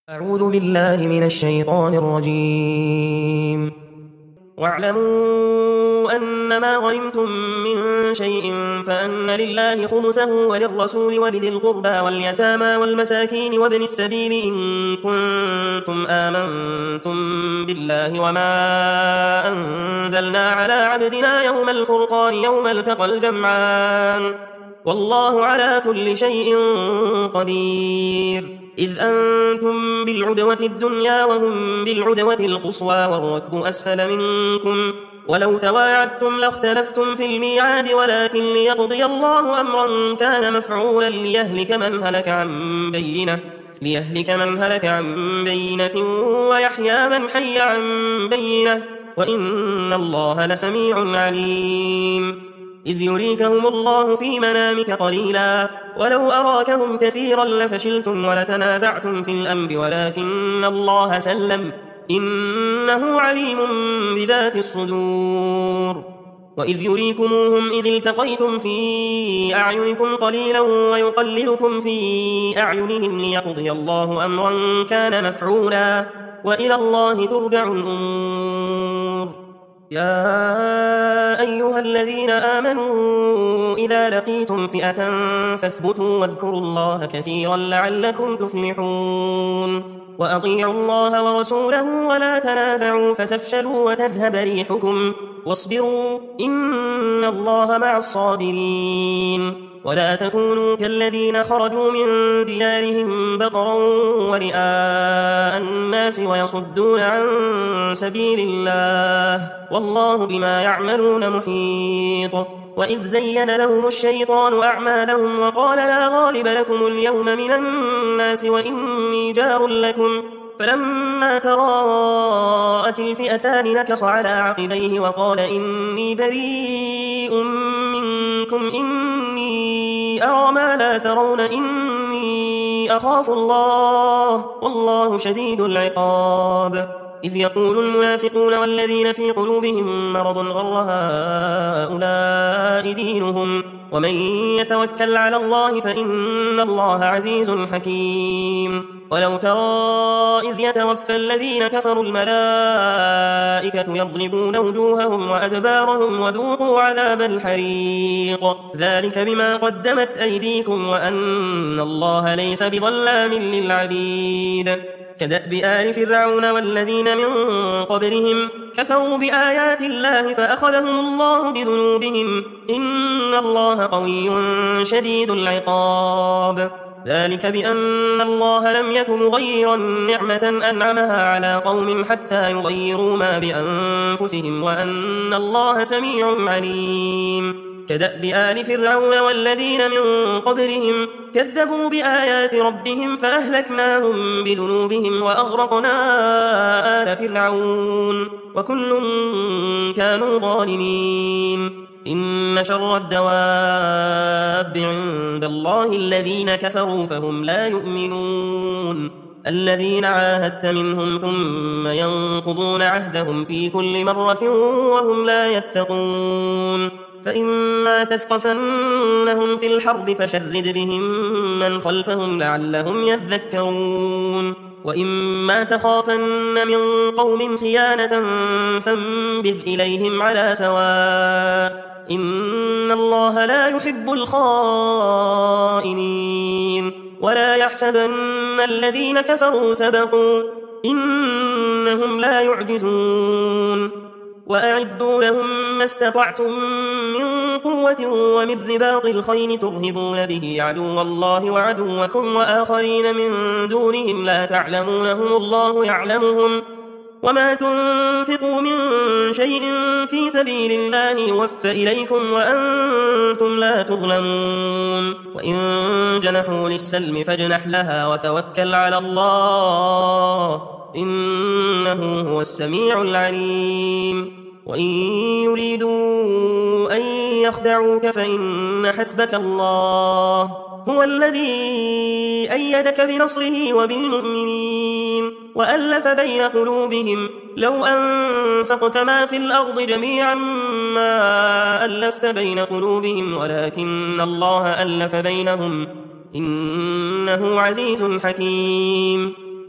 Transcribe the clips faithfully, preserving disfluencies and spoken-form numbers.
أعوذ بالله من الشيطان الرجيم. واعلموا أنما غنمتم من شيء فأن لله خمسه وللرسول ولذي القربى واليتامى والمساكين وابن السبيل إن كنتم آمنتم بالله وما أنزلنا على عبدنا يوم الفرقان يوم التقى الجمعان والله على كل شيء قدير. إذ أنتم بالعدوة الدنيا وهم بالعدوة القصوى والركب أسفل منكم ولو تواعدتم لاختلفتم في الميعاد ولكن ليقضي الله أمرا كان مفعولا ليهلك من هلك عن بينة ليهلك من هلك عن بينة ويحيى من حي عن بينة وإن الله لسميع عليم. إذ يريكهم الله في منامك قليلا ولو أراكهم كثيرا لفشلتم ولتنازعتم في الأمر ولكن الله سلم إنه عليم بذات الصدور. وإذ يريكموهم إذ التقيتم في أعينكم قليلا ويقللكم في أعينهم ليقضي الله أمرا كان مفعولا وإلى الله ترجع الأمور. يا أيها الذين آمنوا إذا لقيتم فئة فاثبتوا واذكروا الله كثيرا لعلكم تفلحون. وأطيعوا الله ورسوله ولا تنازعوا فتفشلوا وتذهب ريحكم واصبروا إن الله مع الصابرين. ولا تكونوا كالذين خرجوا من ديارهم بطرا ورئاء الناس ويصدون عن سبيل الله والله بما يعملون محيط. وإذ زين لهم الشيطان أعمالهم وقال لا غالب لكم اليوم من الناس وإني جار لكم فلما تراءت الفئتان نكص على عقبيه وقال إني بريء منكم إني أرى ما لا ترون إني أخاف الله والله شديد العقاب. إذ يقول المنافقون والذين في قلوبهم مرض غر هؤلاء دينهم ومن يتوكل على الله فإن الله عزيز حكيم. ولو ترى إذ يتوفى الذين كفروا الملائكة يضربون وجوههم وأدبارهم وذوقوا عذاب الحريق ذلك بما قدمت أيديكم وأن الله ليس بظلام للعبيد. كدأب آل فرعون والذين من قبلهم كفروا بآيات الله فأخذهم الله بذنوبهم إن الله قوي شديد العقاب. ذلك بأن الله لم يكن مغيرا نعمة أنعمها على قوم حتى يغيروا ما بأنفسهم وأن الله سميع عليم. كدأب آل فرعون والذين من قبلهم كذبوا بآيات ربهم فأهلكناهم بذنوبهم وأغرقنا آل فرعون وكل كانوا ظالمين. إن شر الدواب عند الله الذين كفروا فهم لا يؤمنون الذين عاهدت منهم ثم ينقضون عهدهم في كل مرة وهم لا يتقون. فإما تثقفنهم في الحرب فشرد بهم من خلفهم لعلهم يذكرون. وإما تخافن من قوم خيانة فانبذ إليهم على سواء إن الله لا يحب الخائنين. ولا يحسبن الذين كفروا سبقوا إنهم لا يعجزون. وأعدوا لهم ما استطعتم من قوة ومن رباط الخيل ترهبون به عدو الله وعدوكم وآخرين من دونهم لا تعلمونهم الله يعلمهم وما تنفقوا من شيء في سبيل الله يوفى إليكم وأنتم لا تظلمون. وإن جنحوا للسلم فاجنح لها وتوكل على الله إنه هو السميع العليم. وإن يريدوا أن يخدعوك فإن حسبك الله هو الذي أيدك بنصره وبالمؤمنين وألف بين قلوبهم لو أنفقت ما في الأرض جميعا ما ألفت بين قلوبهم ولكن الله ألف بينهم إنه عزيز حكيم.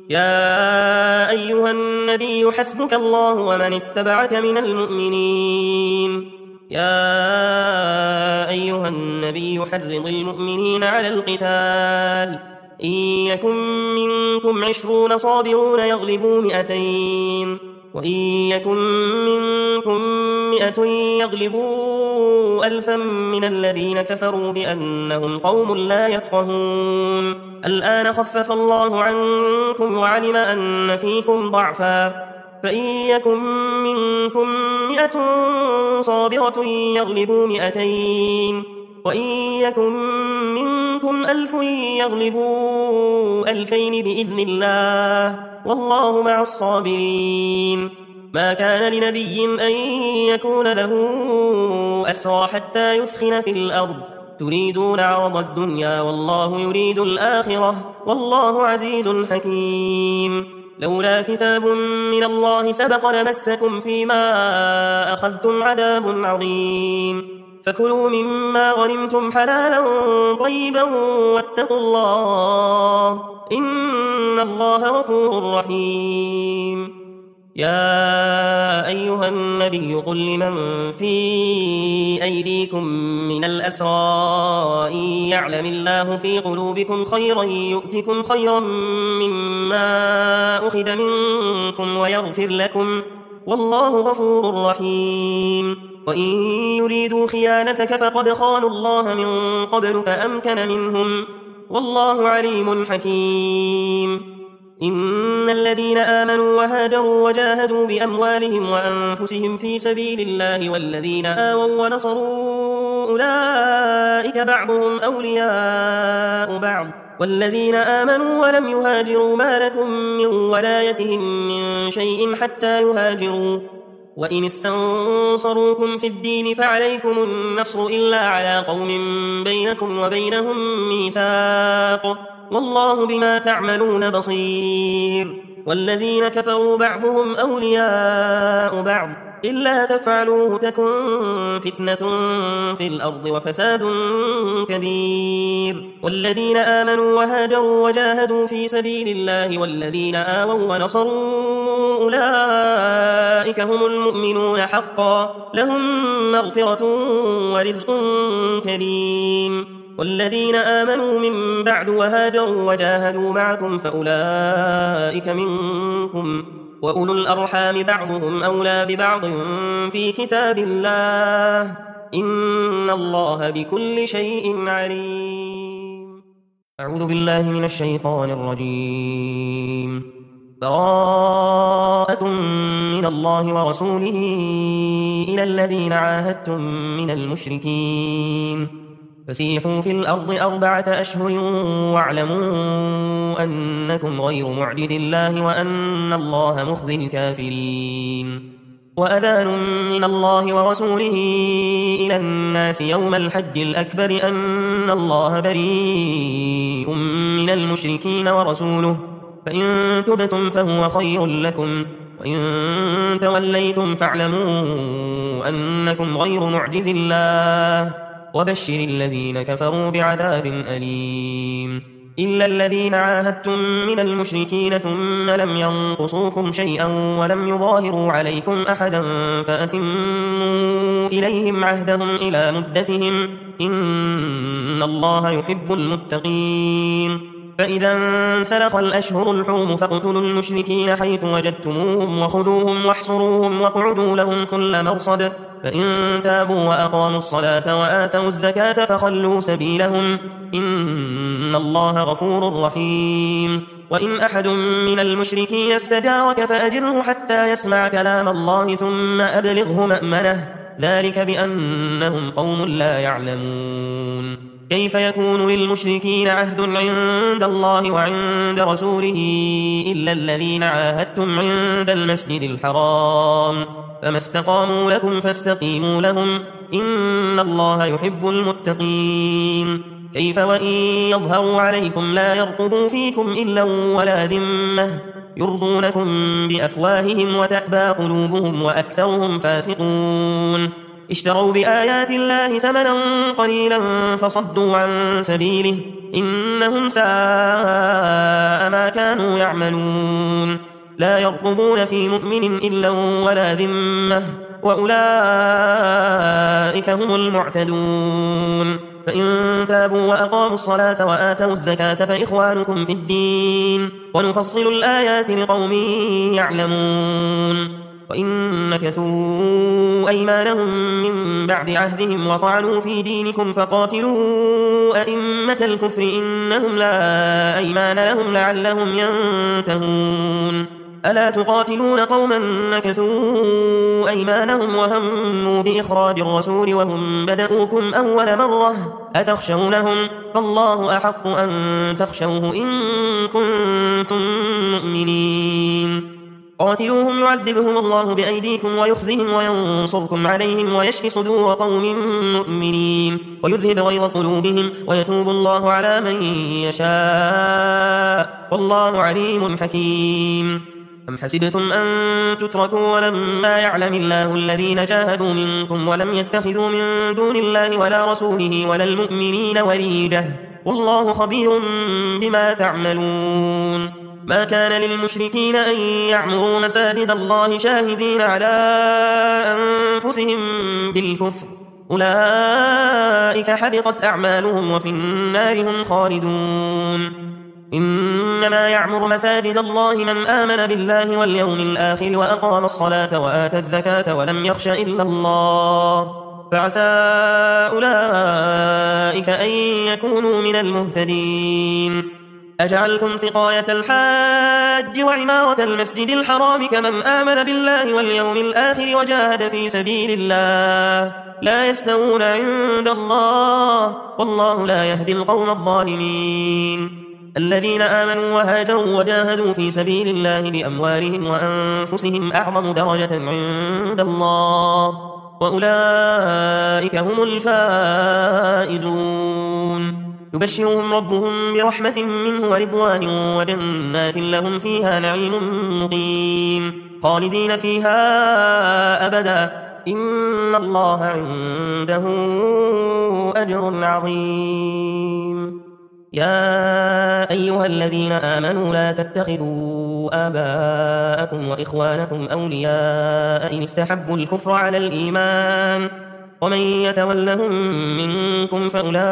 يا أيها النبي حسبك الله ومن اتبعك من المؤمنين يا أيها النبي حرض المؤمنين على القتال إن يكن منكم عشرون صابرون يغلبوا مئتين وإن يكن منكم مئة يغلبوا ألفا من الذين كفروا بأنهم قوم لا يفقهون الآن خفف الله عنكم وعلم أن فيكم ضعفا فإن يكن منكم مئة صابرة يغلبوا مئتين وإن يكن منكم ألف يغلبوا ألفين بإذن الله والله مع الصابرين ما كان لنبي أن يكون له أسرى حتى يثخن في الأرض تريدون عرض الدنيا والله يريد الآخرة والله عزيز حكيم لولا كتاب من الله سبق لمسكم فيما أخذتم عذاب عظيم فكلوا مما غنمتم حلالا طيبا واتقوا الله إن الله غفور رحيم يا أيها النبي قل لمن في أيديكم من الأسرى إن يعلم الله في قلوبكم خيرا يؤتكم خيرا مما أخذ منكم ويغفر لكم والله غفور رحيم وإن يريدوا خيانتك فقد خانوا الله من قبل فأمكن منهم والله عليم حكيم إن الذين آمنوا وهاجروا وجاهدوا بأموالهم وأنفسهم في سبيل الله والذين آووا ونصروا أولئك بعضهم أولياء بعض والذين آمنوا ولم يهاجروا ما لكم من ولايتهم من شيء حتى يهاجروا وإن استنصروكم في الدين فعليكم النصر إلا على قوم بينكم وبينهم ميثاق والله بما تعملون بصير والذين كفروا بعضهم أولياء بعض إلا تفعلوه تكن فتنة في الأرض وفساد كبير والذين آمنوا وهاجروا وجاهدوا في سبيل الله والذين آووا ونصروا أولئك هم المؤمنون حقا لهم مغفرة ورزق كريم والذين آمنوا من بعد وهاجروا وجاهدوا معكم فأولئك منكم وأولو الأرحام بعضهم أولى ببعض في كتاب الله إن الله بكل شيء عليم أعوذ بالله من الشيطان الرجيم براءة من الله ورسوله إلى الذين عاهدتم من المشركين فسيحوا في الأرض أربعة أشهر واعلموا أنكم غير معجز الله وأن الله مخزي الكافرين وأذان من الله ورسوله إلى الناس يوم الحج الأكبر أن الله بريء من المشركين ورسوله فإن تبتم فهو خير لكم وإن توليتم فاعلموا أنكم غير معجز الله وبشر الذين كفروا بعذاب أليم إلا الذين عاهدتم من المشركين ثم لم ينقصوكم شيئا ولم يظاهروا عليكم أحدا فأتموا إليهم عهدهم إلى مدتهم إن الله يحب المتقين فإذا انسلخ الأشهر الحرم فاقتلوا المشركين حيث وجدتموهم وخذوهم واحصروهم واقعدوا لهم كل مرصد فإن تابوا وأقاموا الصلاة وآتوا الزكاة فخلوا سبيلهم إن الله غفور رحيم وإن أحد من المشركين استجارك فأجره حتى يسمع كلام الله ثم أبلغه مأمنه ذلك بأنهم قوم لا يعلمون كيف يكون للمشركين عهد عند الله وعند رسوله إلا الذين عاهدتم عند المسجد الحرام فما استقاموا لكم فاستقيموا لهم إن الله يحب المتقين كيف وإن يظهروا عليكم لا يرقبوا فيكم إلا ولا ذمة يرضونكم بأفواههم وتأبى قلوبهم وأكثرهم فاسقون اشتروا بآيات الله ثمنا قليلا فصدوا عن سبيله إنهم ساء ما كانوا يعملون لا يرقبون في مؤمن إلا ولا ذمة وأولئك هم المعتدون فإن تابوا وأقاموا الصلاة وآتوا الزكاة فإخوانكم في الدين ونفصل الآيات لقوم يعلمون وإن نكثوا أيمانهم من بعد عهدهم وطعنوا في دينكم فقاتلوا أئمة الكفر إنهم لا أيمان لهم لعلهم ينتهون ألا تقاتلون قوما نكثوا أيمانهم وهموا بإخراج الرسول وهم بدأوكم أول مرة أتخشونهم فالله أحق أن تخشوه إن كنتم مؤمنين قاتلوهم يعذبهم الله بأيديكم ويخزهم وينصركم عليهم ويشفي صدور قوم مؤمنين ويذهب غيظ قلوبهم ويتوب الله على من يشاء والله عليم حكيم أم حسبتم أن تتركوا ولما يعلم الله الذين جاهدوا منكم ولم يتخذوا من دون الله ولا رسوله ولا المؤمنين وليجة والله خبير بما تعملون ما كان للمشركين أن يعمروا مساجد الله شاهدين على أنفسهم بالكفر أولئك حبطت أعمالهم وفي النار هم خالدون إنما يعمر مساجد الله من آمن بالله واليوم الآخر وأقام الصلاة وآتى الزكاة ولم يخش إلا الله فعسى أولئك أن يكونوا من المهتدين أجعلتم سقاية الحاج وعمارة المسجد الحرام كمن آمن بالله واليوم الآخر وجاهد في سبيل الله لا يستوون عند الله والله لا يهدي القوم الظالمين الذين آمنوا وهاجروا وجاهدوا في سبيل الله بأموالهم وأنفسهم أعظم درجة عند الله وأولئك هم الفائزون يبشرهم ربهم برحمة منه ورضوان وجنات لهم فيها نعيم مقيم خالدين فيها أبدا إن الله عنده أجر عظيم يا أيها الذين آمنوا لا تتخذوا آباءكم وإخوانكم أولياء إن استحبوا الكفر على الإيمان ومن يتولهم منكم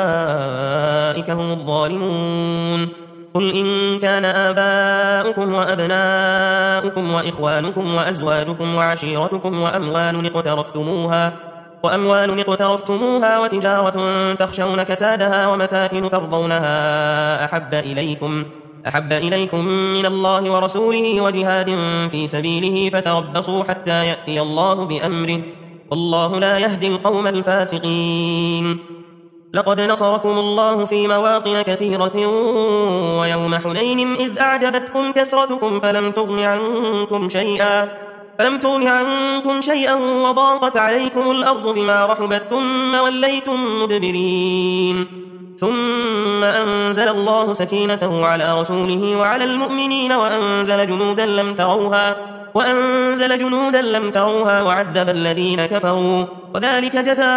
فأولئك هم الظالمون قل إن كان آباؤكم وأبناؤكم وإخوانكم وأزواجكم وعشيرتكم وأموال اقترفتموها وأموال اقترفتموها وتجارة تخشون كسادها ومساكن ترضونها أحب إليكم أحب إليكم من الله ورسوله وجهاد في سبيله فتربصوا حتى يأتي الله بأمره والله لا يهدي القوم الفاسقين لقد نصركم الله في مواطن كثيرة ويوم حنين إذ أعجبتكم كثرتكم فلم تغن عنكم شيئا فلم تغن عنكم شيئا وضاقت عليكم الأرض بما رحبت ثم وليتم مدبرين ثم أنزل الله سكينته على رسوله وعلى المؤمنين وأنزل جنودا لم تروها وأنزل جنودا لم تروها وعذب الذين كفروا وذلك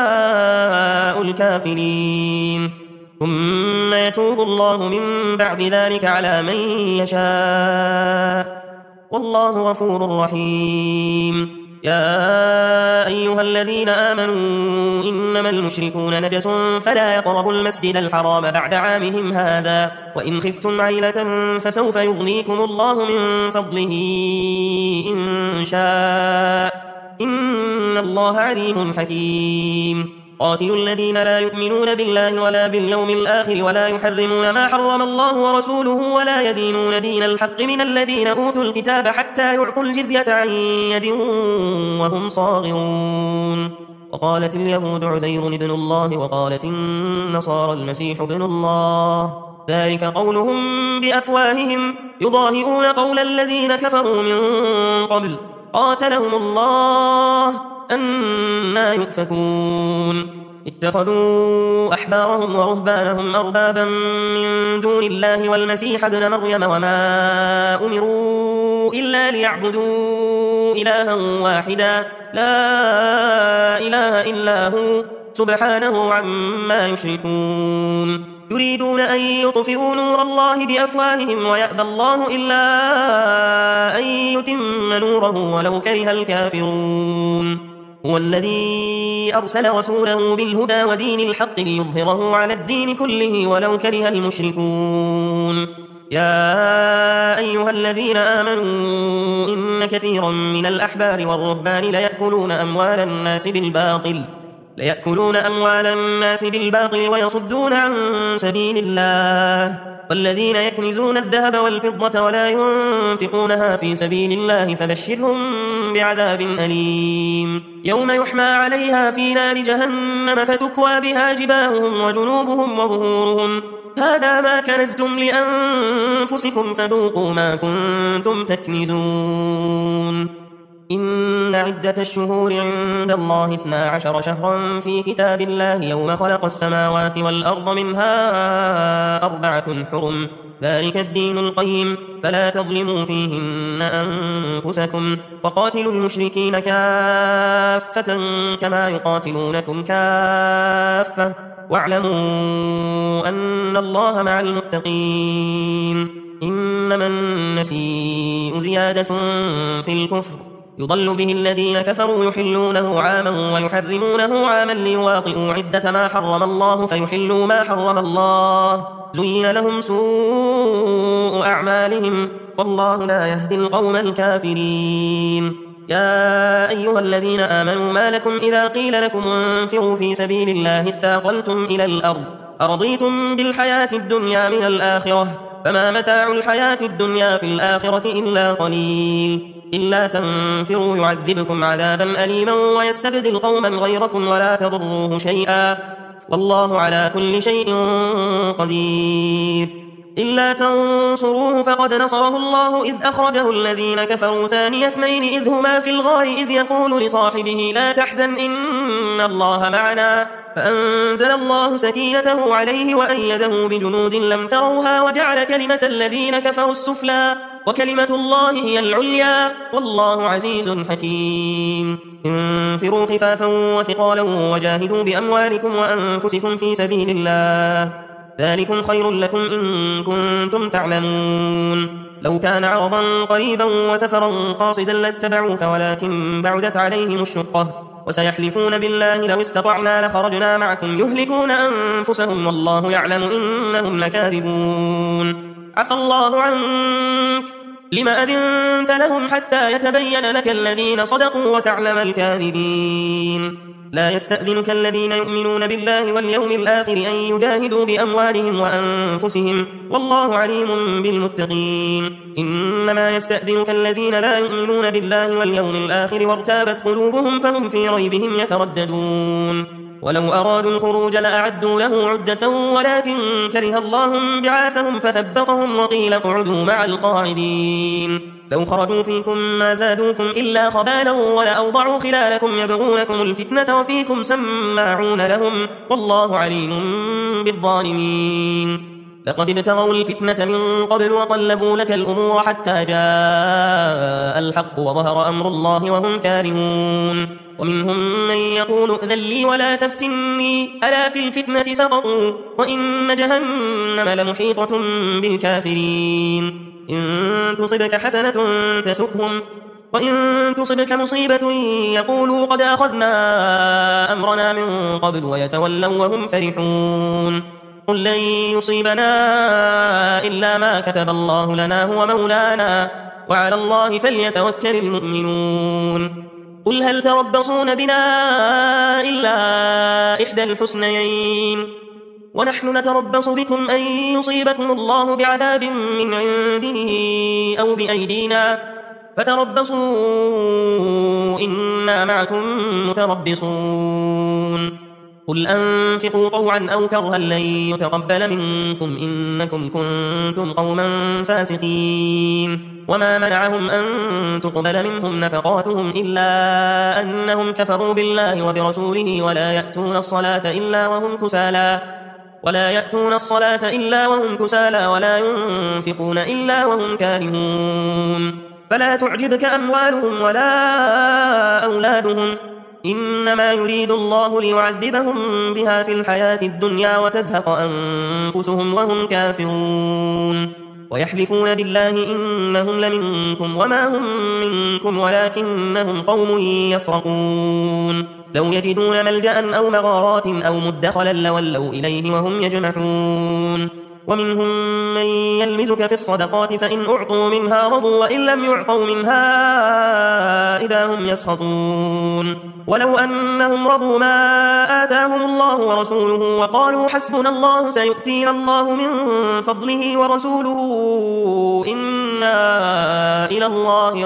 جزاء الكافرين ثم يتوب الله من بعد ذلك على من يشاء والله غفور رحيم يا أيها الذين آمنوا إنما المشركون نجس فلا يقربوا المسجد الحرام بعد عامهم هذا وإن خفتم عيلة فسوف يغنيكم الله من فضله إن شاء إن الله عليم حكيم قاتلوا الذين لا يؤمنون بالله ولا باليوم الآخر ولا يحرمون ما حرم الله ورسوله ولا يدينون دين الحق من الذين أوتوا الكتاب حتى يعطوا الجزية عن يد وهم صاغرون وقالت اليهود عزير بن الله وقالت النصارى المسيح ابن الله ذلك قولهم بأفواههم يضاهئون قول الذين كفروا من قبل قاتلهم الله أنى يؤفكون اتخذوا أحبارهم ورهبانهم أربابا من دون الله والمسيح ابن مريم وما أمروا إلا ليعبدوا إلها واحدا لا إله إلا هو سبحانه عما يشركون يريدون أن يطفئوا نور الله بأفواههم ويأبى الله إلا أن يتم نوره ولو كره الكافرون هو الذي أرسل رسوله بالهدى ودين الحق ليظهره على الدين كله ولو كره المشركون يا أيها الذين آمنوا إن كثيرا من الأحبار والرهبان ليأكلون أموال الناس بالباطل ليأكلون أموال الناس بالباطل ويصدون عن سبيل الله والذين يكنزون الذهب والفضة ولا ينفقونها في سبيل الله فبشرهم بعذاب أليم يوم يحمى عليها في نار جهنم فتكوى بها جباههم وجنوبهم وظهورهم هذا ما كنزتم لأنفسكم فذوقوا ما كنتم تكنزون إن عدة الشهور عند الله اثنا عشر شهرا في كتاب الله يوم خلق السماوات والأرض منها أربعة حرم ذلك الدين القيم فلا تظلموا فيهن أنفسكم وقاتلوا المشركين كافة كما يقاتلونكم كافة واعلموا أن الله مع المتقين إنما النسيء زيادة في الكفر يضل به الذين كفروا يحلونه عاما ويحرمونه عاما ليواطئوا عدة ما حرم الله فيحلوا ما حرم الله زين لهم سوء أعمالهم والله لا يهدي القوم الكافرين يا أيها الذين آمنوا ما لكم إذا قيل لكم انفروا في سبيل الله اثاقلتم إلى الأرض أرضيتم بالحياة الدنيا من الآخرة فما متاع الحياة الدنيا في الآخرة إلا قليل إلا تنفروا يعذبكم عذابا أليما ويستبدل قوما غيركم ولا تضروه شيئا والله على كل شيء قدير إلا تنصروه فقد نصره الله إذ أخرجه الذين كفروا ثاني اثنين إذ هما في الغار إذ يقول لصاحبه لا تحزن إن الله معنا فأنزل الله سكينته عليه وأيده بجنود لم تروها وجعل كلمة الذين كفروا السفلى وكلمة الله هي العليا والله عزيز حكيم انفروا خفافا وثقالا وجاهدوا بأموالكم وأنفسكم في سبيل الله ذلكم خير لكم إن كنتم تعلمون لو كان عرضا قريبا وسفرا قاصدا لاتبعوك ولكن بعدت عليهم الشقة وسيحلفون بالله لو استطعنا لخرجنا معكم يهلكون أنفسهم والله يعلم إنهم لكاذبون عفى الله عنك لما أذنت لهم حتى يتبين لك الذين صدقوا وتعلم الكاذبين لا يستأذنك الذين يؤمنون بالله واليوم الآخر أن يجاهدوا بأموالهم وأنفسهم والله عليم بالمتقين إنما يستأذنك الذين لا يؤمنون بالله واليوم الآخر وارتابت قلوبهم فهم في ريبهم يترددون ولو أرادوا الخروج لأعدوا له عدة ولكن كره الله بعاثهم فثبطهم وقيل اقعدوا مع القاعدين لو خرجوا فيكم ما زادوكم إلا خبالا ولأوضعوا خلالكم يبغونكم الفتنة وفيكم سماعون لهم والله عليم بالظالمين لقد ابتغوا الفتنة من قبل وقلبوا لك الأمور حتى جاء الحق وظهر أمر الله وهم كارهون ومنهم من يقول ائذن لي ولا تفتني ألا في الفتنة سقطوا وإن جهنم لمحيطة بالكافرين إن تصبك حسنة تسؤهم وإن تصبك مصيبة يقولوا قد أخذنا أمرنا من قبل ويتولوا وهم فرحون قل لن يصيبنا إلا ما كتب الله لنا هو مولانا وعلى الله فليتوكل المؤمنون قل هل تربصون بنا إلا إحدى الحسنيين ونحن نتربص بكم أن يصيبكم الله بعذاب من عنده أو بأيدينا فتربصوا إنا معكم متربصون قل أنفقوا طوعا أو كرها لن يتقبل منكم إنكم كنتم قوما فاسقين وما منعهم أن تقبل منهم نفقاتهم إلا أنهم كفروا بالله وبرسوله ولا يأتون الصلاة إلا وهم كسالى ولا يأتون الصلاة إلا وهم كسالى ولا ينفقون إلا وهم كارهون فلا تعجبك أموالهم ولا أولادهم إنما يريد الله ليعذبهم بها في الحياة الدنيا وتزهق أنفسهم وهم كافرون ويحلفون بالله إنهم لمنكم وما هم منكم ولكنهم قوم يفرقون لو يجدون ملجأ أو مغارات أو مدخلا لولوا إليه وهم يجمحون ومنهم من يلمزك في الصدقات فإن أعطوا منها رضوا وإن لم يعطوا منها إذا هم يسخطون ولو أنهم رضوا ما آتاهم الله ورسوله وقالوا حسبنا الله سيؤتينا الله من فضله ورسوله إنا إلى الله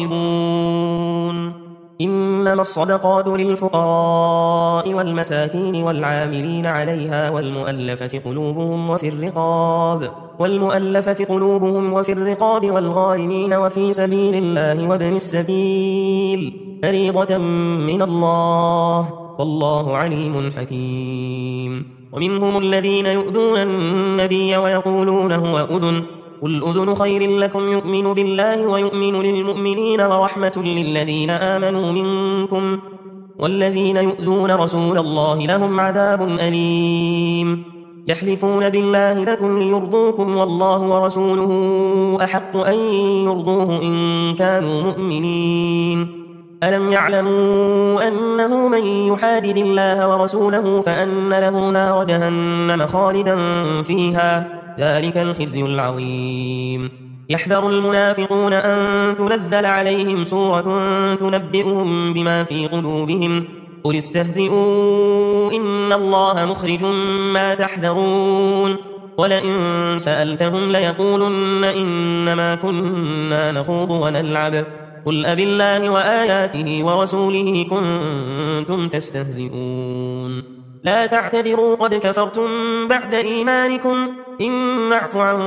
راغبون إنما الصدقات للفقراء والمساكين والعاملين عليها والمؤلفة قلوبهم وفي الرقاب والمؤلفة قلوبهم وفي الرقاب والغارمين وفي سبيل الله وابن السبيل فريضة من الله والله عليم حكيم ومنهم الذين يؤذون النبي ويقولون هو أذن قل أذن خير لكم يؤمن بالله ويؤمن للمؤمنين ورحمة للذين آمنوا منكم والذين يؤذون رسول الله لهم عذاب أليم يحلفون بالله لكم ليرضوكم والله ورسوله أحق أن يرضوه إن كانوا مؤمنين ألم يعلموا أنه من يحادد الله ورسوله فأن له نار جهنم خالدا فيها ذلك الخزي العظيم يحذر المنافقون أن تنزل عليهم سورة تنبئهم بما في قلوبهم قل استهزئوا إن الله مخرج ما تحذرون ولئن سألتهم ليقولن إنما كنا نخوض ونلعب قل أبالله وآياته ورسوله كنتم تستهزئون لا تعتذروا قد كفرتم بعد إيمانكم إن نعف عن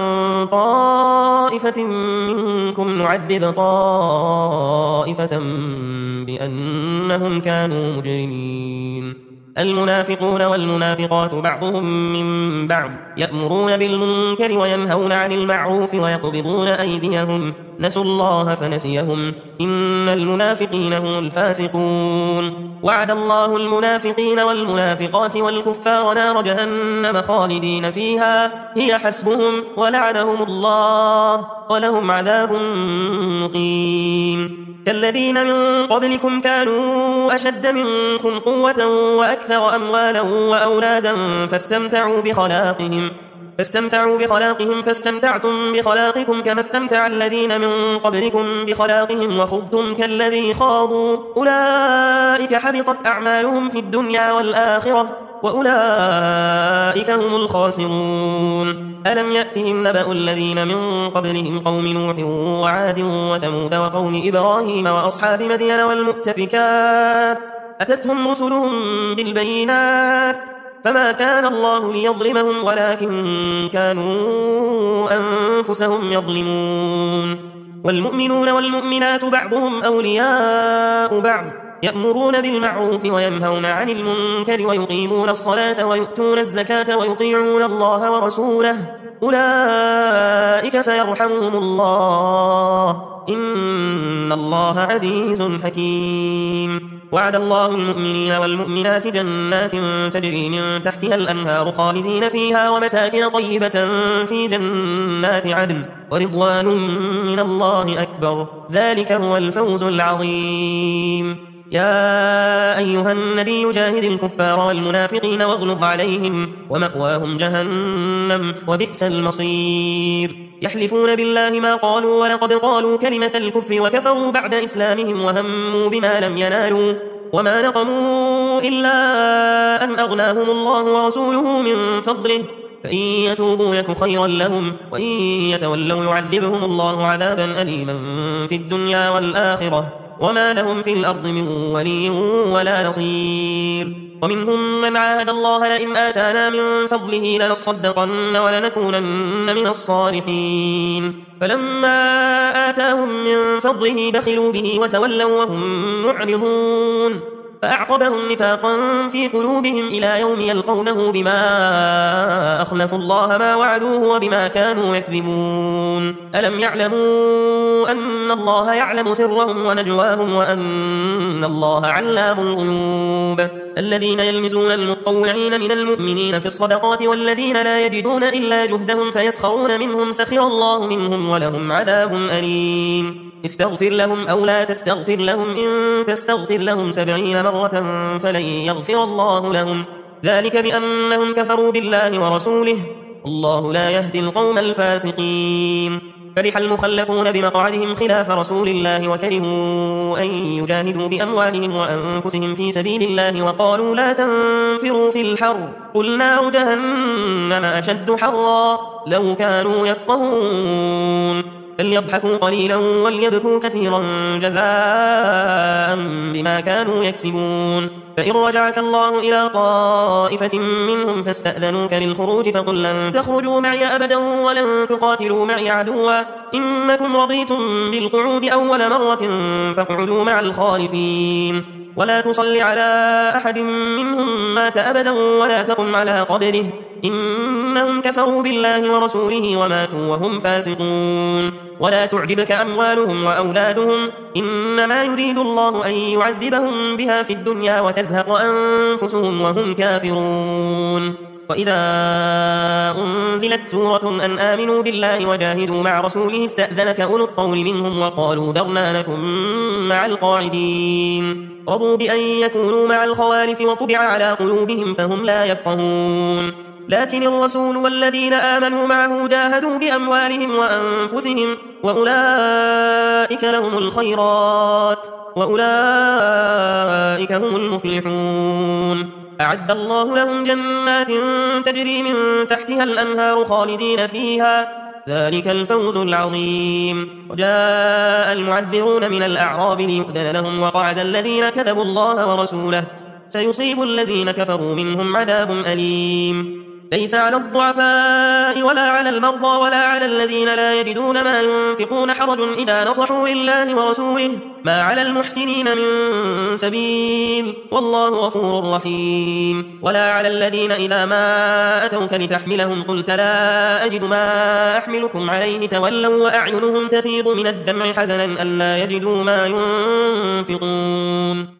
طائفة منكم نعذب طائفة بأنهم كانوا مجرمين المنافقون والمنافقات بعضهم من بعض يأمرون بالمنكر وينهون عن المعروف ويقبضون أيديهم نسوا الله فنسيهم إن المنافقين هم الفاسقون وعد الله المنافقين والمنافقات والكفار نار جهنم خالدين فيها هي حسبهم ولعنهم الله ولهم عذاب مقيم كالذين من قبلكم كانوا أشد منكم قوة وأكثر أموالا وأولادا فاستمتعوا بخلاقهم فاستمتعوا بخلاقهم فاستمتعتم بخلاقكم كما استمتع الذين من قبلكم بخلاقهم وخضتم كالذي خاضوا أولئك حبطت أعمالهم في الدنيا والآخرة وأولئك هم الخاسرون ألم يأتهم نبأ الذين من قبلهم قوم نوح وعاد وثمود وقوم إبراهيم وأصحاب مدين والمؤتفكات أتتهم رسلهم بالبينات فما كان الله ليظلمهم ولكن كانوا أنفسهم يظلمون والمؤمنون والمؤمنات بعضهم أولياء بعض يأمرون بالمعروف وينهون عن المنكر ويقيمون الصلاة ويؤتون الزكاة ويطيعون الله ورسوله أولئك سيرحمهم الله إن الله عزيز حكيم وعد الله المؤمنين والمؤمنات جنات تجري من تحتها الأنهار خالدين فيها ومساكن طيبة في جنات عدن ورضوان من الله أكبر ذلك هو الفوز العظيم يا أيها النبي جاهد الكفار والمنافقين واغلظ عليهم ومأواهم جهنم وبئس المصير يحلفون بالله ما قالوا ولقد قالوا كلمة الكفر وكفروا بعد إسلامهم وهموا بما لم ينالوا وما نقموا إلا أن أغناهم الله ورسوله من فضله فإن يتوبوا يك خيرا لهم وإن يتولوا يعذبهم الله عذابا أليما في الدنيا والآخرة وما لهم في الأرض من ولي ولا نصير ومنهم من عاهد الله لئن آتانا من فضله لنصدقن ولنكونن من الصالحين فلما آتاهم من فضله بخلوا به وتولوا وهم معرضون فأعقبهم نفاقا في قلوبهم إلى يوم يلقونه بما أخلفوا الله ما وعدوه وبما كانوا يكذبون. ألم يعلموا أن الله يعلم سرهم ونجواهم وأن الله علام الغيوب. الذين يلمزون المطوعين من المؤمنين في الصدقات والذين لا يجدون إلا جهدهم فيسخرون منهم سخر الله منهم ولهم عذاب أليم. استغفر لهم أو لا تستغفر لهم إن تستغفر لهم سبعين مرة فلن يغفر الله لهم ذلك بأنهم كفروا بالله ورسوله الله لا يهدي القوم الفاسقين. فرح المخلفون بمقعدهم خلاف رسول الله وكرهوا أن يجاهدوا بأموالهم وأنفسهم في سبيل الله وقالوا لا تنفروا في الحر قل نار جهنم أشد حرا لو كانوا يفقهون. فليضحكوا قليلا وليبكوا كثيرا جزاء بما كانوا يكسبون. فإن رجعك الله إلى طائفة منهم فاستأذنوك للخروج فقل لن تخرجوا معي أبدا ولن تقاتلوا معي عدوا إنكم رضيتم بالقعود أول مرة فاقعدوا مع الخالفين. ولا تصل على أحد منهم مات أبدا ولا تقم على قبره إنهم كفروا بالله ورسوله وماتوا وهم فاسقون. ولا تعجبك أموالهم وأولادهم إنما يريد الله أن يعذبهم بها في الدنيا وتزهق أنفسهم وهم كافرون. وإذا أنزلت سورة أن آمنوا بالله وجاهدوا مع رسوله استأذنك أولو الطول منهم وقالوا ذرنا نكن مع القاعدين رضوا بأن يكونوا مع الخوالف وطبع على قلوبهم فهم لا يفقهون. لكن الرسول والذين آمنوا معه جاهدوا بأموالهم وأنفسهم وأولئك لهم الخيرات وأولئك هم المفلحون. أعد الله لهم جنات تجري من تحتها الأنهار خالدين فيها ذلك الفوز العظيم. وجاء المعذرون من الأعراب ليؤذن لهم وقعد الذين كذبوا الله ورسوله سيصيب الذين كفروا منهم عذاب أليم. ليس على الضعفاء ولا على المرضى ولا على الذين لا يجدون ما ينفقون حرج إذا نصحوا لله ورسوله ما على المحسنين من سبيل والله غفور رحيم. ولا على الذين إذا ما أتوك لتحملهم قلت لا أجد ما أحملكم عليه تولوا وأعينهم تفيض من الدمع حزنا ألا يجدوا ما ينفقون.